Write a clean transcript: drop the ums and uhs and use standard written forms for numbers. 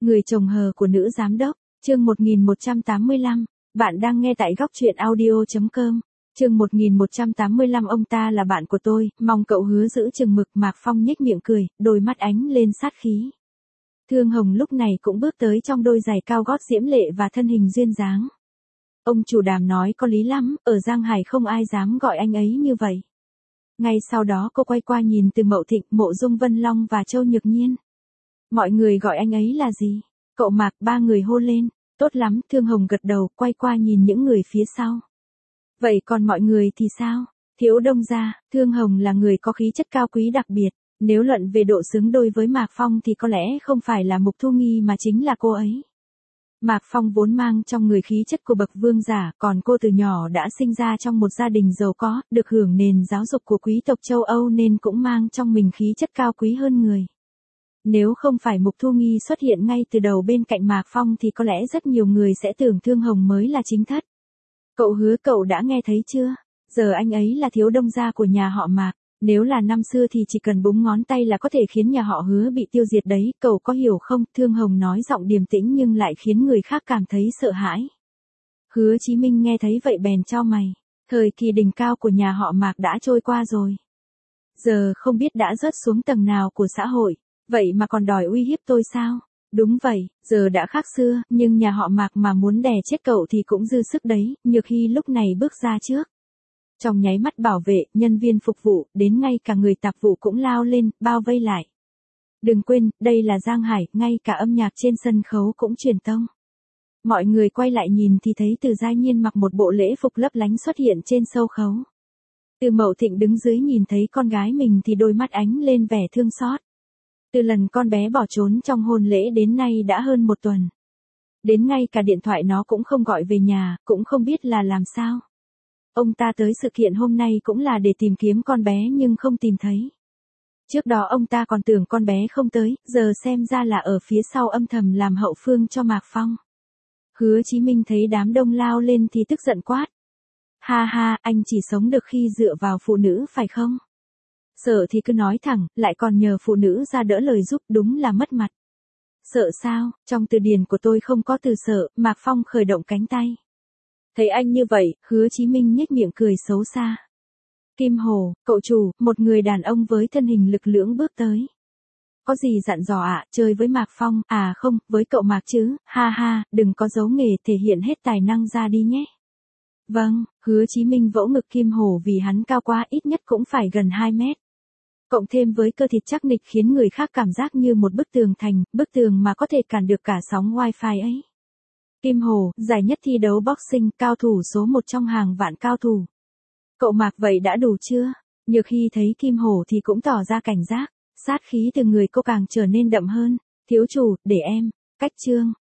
Người chồng hờ của nữ giám đốc, chương 1185, bạn đang nghe tại góc truyện audio.com, chương 1185 ông ta là bạn của tôi, mong cậu hứa giữ chừng mực. Mạc Phong nhếch miệng cười, đôi mắt ánh lên sát khí. Thương Hồng lúc này cũng bước tới trong đôi giày cao gót diễm lệ và thân hình duyên dáng. Ông chủ Đàm nói có lý lắm, ở Giang Hải không ai dám gọi anh ấy như vậy. Ngay sau đó cô quay qua nhìn Từ Mậu Thịnh, Mộ Dung Vân Long và Châu Nhược Nhiên. Mọi người gọi anh ấy là gì? Cậu Mạc, ba người hô lên. Tốt lắm, Thương Hồng gật đầu, quay qua nhìn những người phía sau. Vậy còn mọi người thì sao? Thiếu Đông gia, Thương Hồng là người có khí chất cao quý đặc biệt. Nếu luận về độ xứng đôi với Mạc Phong thì có lẽ không phải là Mục Thu Nghi mà chính là cô ấy. Mạc Phong vốn mang trong người khí chất của bậc vương giả, còn cô từ nhỏ đã sinh ra trong một gia đình giàu có, được hưởng nền giáo dục của quý tộc châu Âu nên cũng mang trong mình khí chất cao quý hơn người. Nếu không phải Mục Thu Nghi xuất hiện ngay từ đầu bên cạnh Mạc Phong thì có lẽ rất nhiều người sẽ tưởng Thương Hồng mới là chính thất. Cậu Hứa, cậu đã nghe thấy chưa? Giờ anh ấy là thiếu đông gia của nhà họ Mạc. Nếu là năm xưa thì chỉ cần búng ngón tay là có thể khiến nhà họ Hứa bị tiêu diệt đấy, cậu có hiểu không? Thương Hồng nói giọng điềm tĩnh nhưng lại khiến người khác cảm thấy sợ hãi. Hứa Chí Minh nghe thấy vậy bèn chau mày. Thời kỳ đỉnh cao của nhà họ Mạc đã trôi qua rồi. Giờ không biết đã rớt xuống tầng nào của xã hội. Vậy mà còn đòi uy hiếp tôi sao? Đúng vậy, giờ đã khác xưa, nhưng nhà họ Mạc mà muốn đè chết cậu thì cũng dư sức đấy. Nhược Hy lúc này bước ra trước. Trong nháy mắt bảo vệ, nhân viên phục vụ, đến ngay cả người tạp vụ cũng lao lên, bao vây lại. Đừng quên, đây là Giang Hải, ngay cả âm nhạc trên sân khấu cũng truyền tông. Mọi người quay lại nhìn thì thấy Từ Gia Nhiên mặc một bộ lễ phục lấp lánh xuất hiện trên sâu khấu. Từ Mậu Thịnh đứng dưới nhìn thấy con gái mình thì đôi mắt ánh lên vẻ thương xót. Từ lần con bé bỏ trốn trong hôn lễ đến nay đã hơn một tuần. Đến ngay cả điện thoại nó cũng không gọi về nhà, cũng không biết là làm sao. Ông ta tới sự kiện hôm nay cũng là để tìm kiếm con bé nhưng không tìm thấy. Trước đó ông ta còn tưởng con bé không tới, giờ xem ra là ở phía sau âm thầm làm hậu phương cho Mạc Phong. Hứa Chí Minh thấy đám đông lao lên thì tức giận quát. Ha ha, anh chỉ sống được khi dựa vào phụ nữ phải không? Sợ thì cứ nói thẳng, lại còn nhờ phụ nữ ra đỡ lời giúp, đúng là mất mặt. Sợ sao? Trong từ điển của tôi không có từ sợ. Mạc Phong khởi động cánh tay. Thấy anh như vậy, Hứa Chí Minh nhếch miệng cười xấu xa. Kim Hồ, cậu chủ, một người đàn ông với thân hình lực lưỡng bước tới. Có gì dặn dò ạ? Chơi với Mạc Phong? À không, với cậu Mạc chứ, ha ha, đừng có giấu nghề, thể hiện hết tài năng ra đi nhé. Vâng, Hứa Chí Minh vỗ ngực Kim Hồ vì hắn cao quá, ít nhất cũng phải gần 2 mét. Cộng thêm với cơ thịt chắc nịch khiến người khác cảm giác như một bức tường thành, bức tường mà có thể cản được cả sóng wifi ấy. Kim Hồ, giải nhất thi đấu boxing, cao thủ số 1 trong hàng vạn cao thủ. Cậu Mạc vậy đã đủ chưa? Nhược Hy thấy Kim Hồ thì cũng tỏ ra cảnh giác, sát khí từ người cô càng trở nên đậm hơn. Thiếu chủ, để em, cách chương.